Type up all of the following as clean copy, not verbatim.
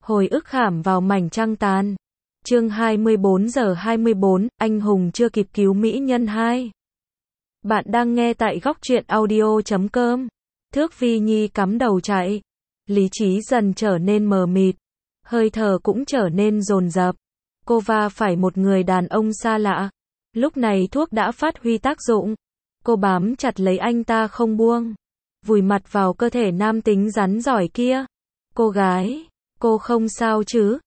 Hồi ức khảm vào mảnh trăng tàn. Chương 24 giờ 24, anh hùng chưa kịp cứu mỹ nhân 2. Bạn đang nghe tại góc truyện audio.com. Thước Vi Nhi cắm đầu chạy. Lý trí dần trở nên mờ mịt. Hơi thở cũng trở nên dồn dập. Cô va phải một người đàn ông xa lạ. Lúc này thuốc đã phát huy tác dụng. Cô bám chặt lấy anh ta không buông. Vùi mặt vào cơ thể nam tính rắn giỏi kia. Cô gái, cô không sao chứ?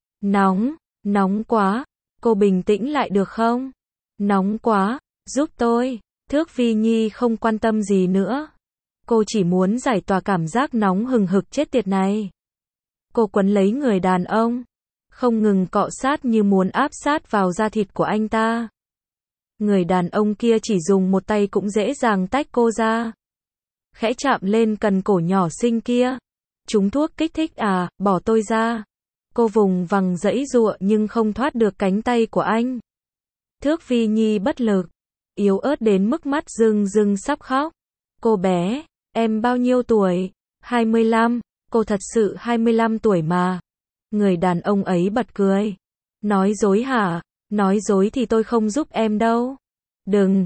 Nóng quá. Cô bình tĩnh lại được không? Nóng quá, giúp tôi. Thước Vi Nhi không quan tâm gì nữa. Cô chỉ muốn giải tỏa cảm giác nóng hừng hực chết tiệt này. Cô quấn lấy người đàn ông, không ngừng cọ sát như muốn áp sát vào da thịt của anh ta. Người đàn ông kia chỉ dùng một tay cũng dễ dàng tách cô ra. Khẽ chạm lên cần cổ nhỏ xinh kia. Trúng thuốc kích thích à, bỏ tôi ra. Cô vùng vằng giãy giụa nhưng không thoát được cánh tay của anh. Thước Vi Nhi bất lực, yếu ớt đến mức mắt rưng rưng sắp khóc. Cô bé, em bao nhiêu tuổi? 25, cô thật sự 25 tuổi mà. Người đàn ông ấy bật cười. Nói dối hả? Nói dối thì tôi không giúp em đâu. Đừng,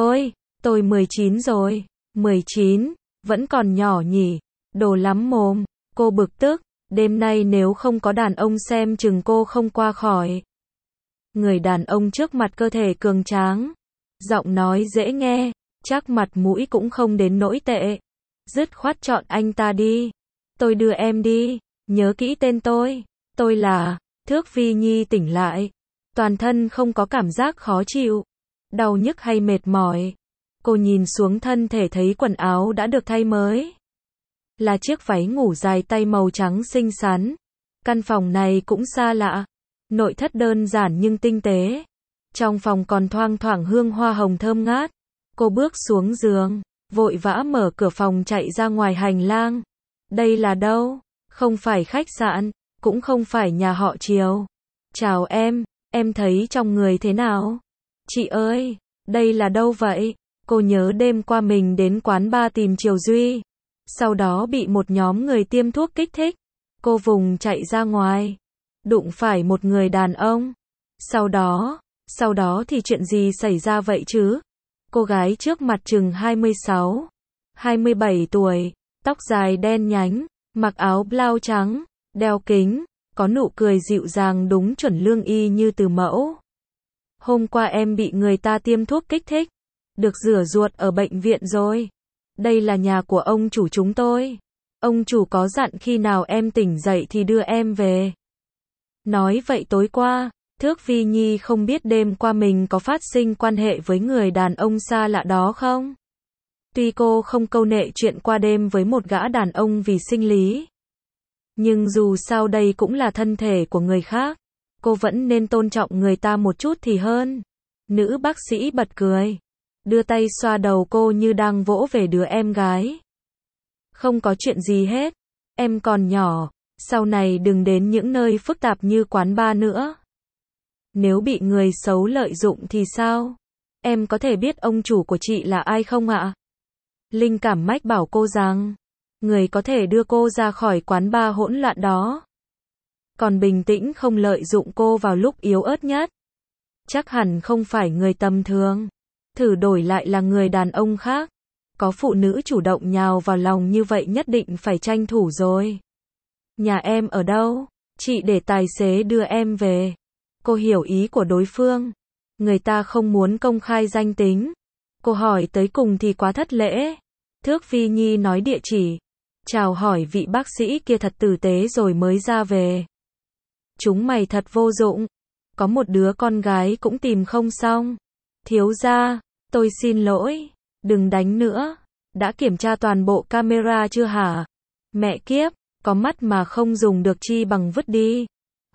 tôi 19 rồi. 19, vẫn còn nhỏ nhỉ. Đồ lắm mồm. Cô bực tức. Đêm nay nếu không có đàn ông xem chừng cô không qua khỏi. Người đàn ông trước mặt cơ thể cường tráng. Giọng nói dễ nghe. Chắc mặt mũi cũng không đến nỗi tệ. Dứt khoát chọn anh ta đi. Tôi đưa em đi. Nhớ kỹ tên tôi. Tôi là... Thước Vi Nhi tỉnh lại. Toàn thân không có cảm giác khó chịu. Đau nhức hay mệt mỏi. Cô nhìn xuống thân thể thấy quần áo đã được thay mới. Là chiếc váy ngủ dài tay màu trắng xinh xắn. Căn phòng này cũng xa lạ. Nội thất đơn giản nhưng tinh tế. Trong phòng còn thoang thoảng hương hoa hồng thơm ngát. Cô bước xuống giường, vội vã mở cửa phòng chạy ra ngoài hành lang. Đây là đâu? Không phải khách sạn, cũng không phải nhà họ Triều. Chào em thấy trong người thế nào? Chị ơi, đây là đâu vậy? Cô nhớ đêm qua mình đến quán bar tìm Triều Duy. Sau đó bị một nhóm người tiêm thuốc kích thích. Cô vùng chạy ra ngoài. Đụng phải một người đàn ông. Sau đó thì chuyện gì xảy ra vậy chứ? Cô gái trước mặt chừng 26, 27 tuổi. Tóc dài đen nhánh. Mặc áo blau trắng. Đeo kính. Có nụ cười dịu dàng đúng chuẩn lương y như từ mẫu. Hôm qua em bị người ta tiêm thuốc kích thích. Được rửa ruột ở bệnh viện rồi. Đây là nhà của ông chủ chúng tôi. Ông chủ có dặn khi nào em tỉnh dậy thì đưa em về. Nói vậy tối qua, Thước Vi Nhi không biết đêm qua mình có phát sinh quan hệ với người đàn ông xa lạ đó không? Tuy cô không câu nệ chuyện qua đêm với một gã đàn ông vì sinh lý. Nhưng dù sao đây cũng là thân thể của người khác. Cô vẫn nên tôn trọng người ta một chút thì hơn. Nữ bác sĩ bật cười. Đưa tay xoa đầu cô như đang vỗ về đứa em gái. Không có chuyện gì hết. Em còn nhỏ. Sau này đừng đến những nơi phức tạp như quán bar nữa. Nếu bị người xấu lợi dụng thì sao? Em có thể biết ông chủ của chị là ai không ạ? Linh cảm mách bảo cô rằng, người có thể đưa cô ra khỏi quán bar hỗn loạn đó. Còn bình tĩnh không lợi dụng cô vào lúc yếu ớt nhất. Chắc hẳn không phải người tầm thường. Thử đổi lại là người đàn ông khác. Có phụ nữ chủ động nhào vào lòng như vậy nhất định phải tranh thủ rồi. Nhà em ở đâu? Chị để tài xế đưa em về. Cô hiểu ý của đối phương. Người ta không muốn công khai danh tính. Cô hỏi tới cùng thì quá thất lễ. Thước Vi Nhi nói địa chỉ. Chào hỏi vị bác sĩ kia thật tử tế rồi mới ra về. Chúng mày thật vô dụng. Có một đứa con gái cũng tìm không xong. Thiếu gia, tôi xin lỗi. Đừng đánh nữa. Đã kiểm tra toàn bộ camera chưa hả? Mẹ kiếp, có mắt mà không dùng được chi bằng vứt đi.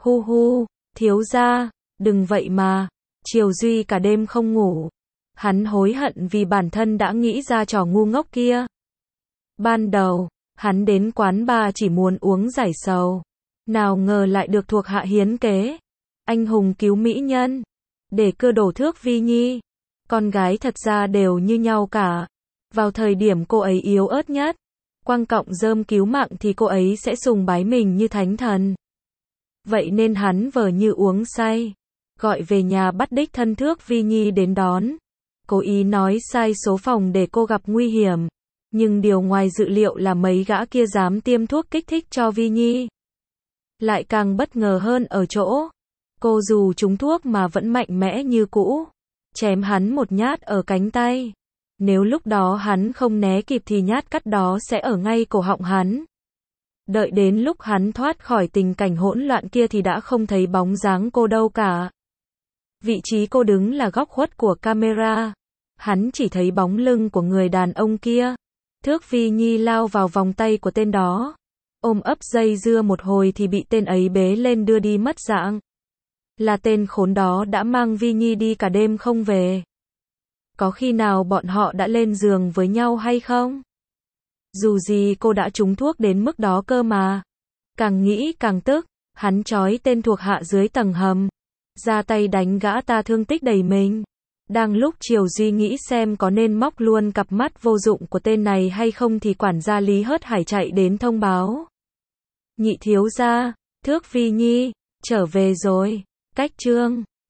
Hu, thiếu gia, đừng vậy mà. Triều Duy cả đêm không ngủ. Hắn hối hận vì bản thân đã nghĩ ra trò ngu ngốc kia. Ban đầu, hắn đến quán bar chỉ muốn uống giải sầu. Nào ngờ lại được thuộc hạ hiến kế. Anh hùng cứu mỹ nhân. Để cưa đổ Thước Vi Nhi. Con gái thật ra đều như nhau cả. Vào thời điểm cô ấy yếu ớt nhất, quăng cọng rơm cứu mạng thì cô ấy sẽ sùng bái mình như thánh thần. Vậy nên hắn vờ như uống say, gọi về nhà bắt đích thân Thước Vi Nhi đến đón. Cố ý nói sai số phòng để cô gặp nguy hiểm. Nhưng điều ngoài dự liệu là mấy gã kia dám tiêm thuốc kích thích cho Vi Nhi. Lại càng bất ngờ hơn ở chỗ, cô dù trúng thuốc mà vẫn mạnh mẽ như cũ, chém hắn một nhát ở cánh tay. Nếu lúc đó hắn không né kịp thì nhát cắt đó sẽ ở ngay cổ họng hắn. Đợi đến lúc hắn thoát khỏi tình cảnh hỗn loạn kia thì đã không thấy bóng dáng cô đâu cả. Vị trí cô đứng là góc khuất của camera. Hắn chỉ thấy bóng lưng của người đàn ông kia. Thước Vi Nhi lao vào vòng tay của tên đó, ôm ấp dây dưa một hồi thì bị tên ấy bế lên đưa đi mất dạng. Là tên khốn đó đã mang Vi Nhi đi cả đêm không về. Có khi nào bọn họ đã lên giường với nhau hay không? Dù gì cô đã trúng thuốc đến mức đó cơ mà. Càng nghĩ càng tức, hắn trói tên thuộc hạ dưới tầng hầm, ra tay đánh gã ta thương tích đầy mình. Đang lúc Triều Duy nghĩ xem có nên móc luôn cặp mắt vô dụng của tên này hay không thì quản gia Lý Hớt Hải chạy đến thông báo. Nhị thiếu gia, Thước Vi Nhi trở về rồi. Cách chương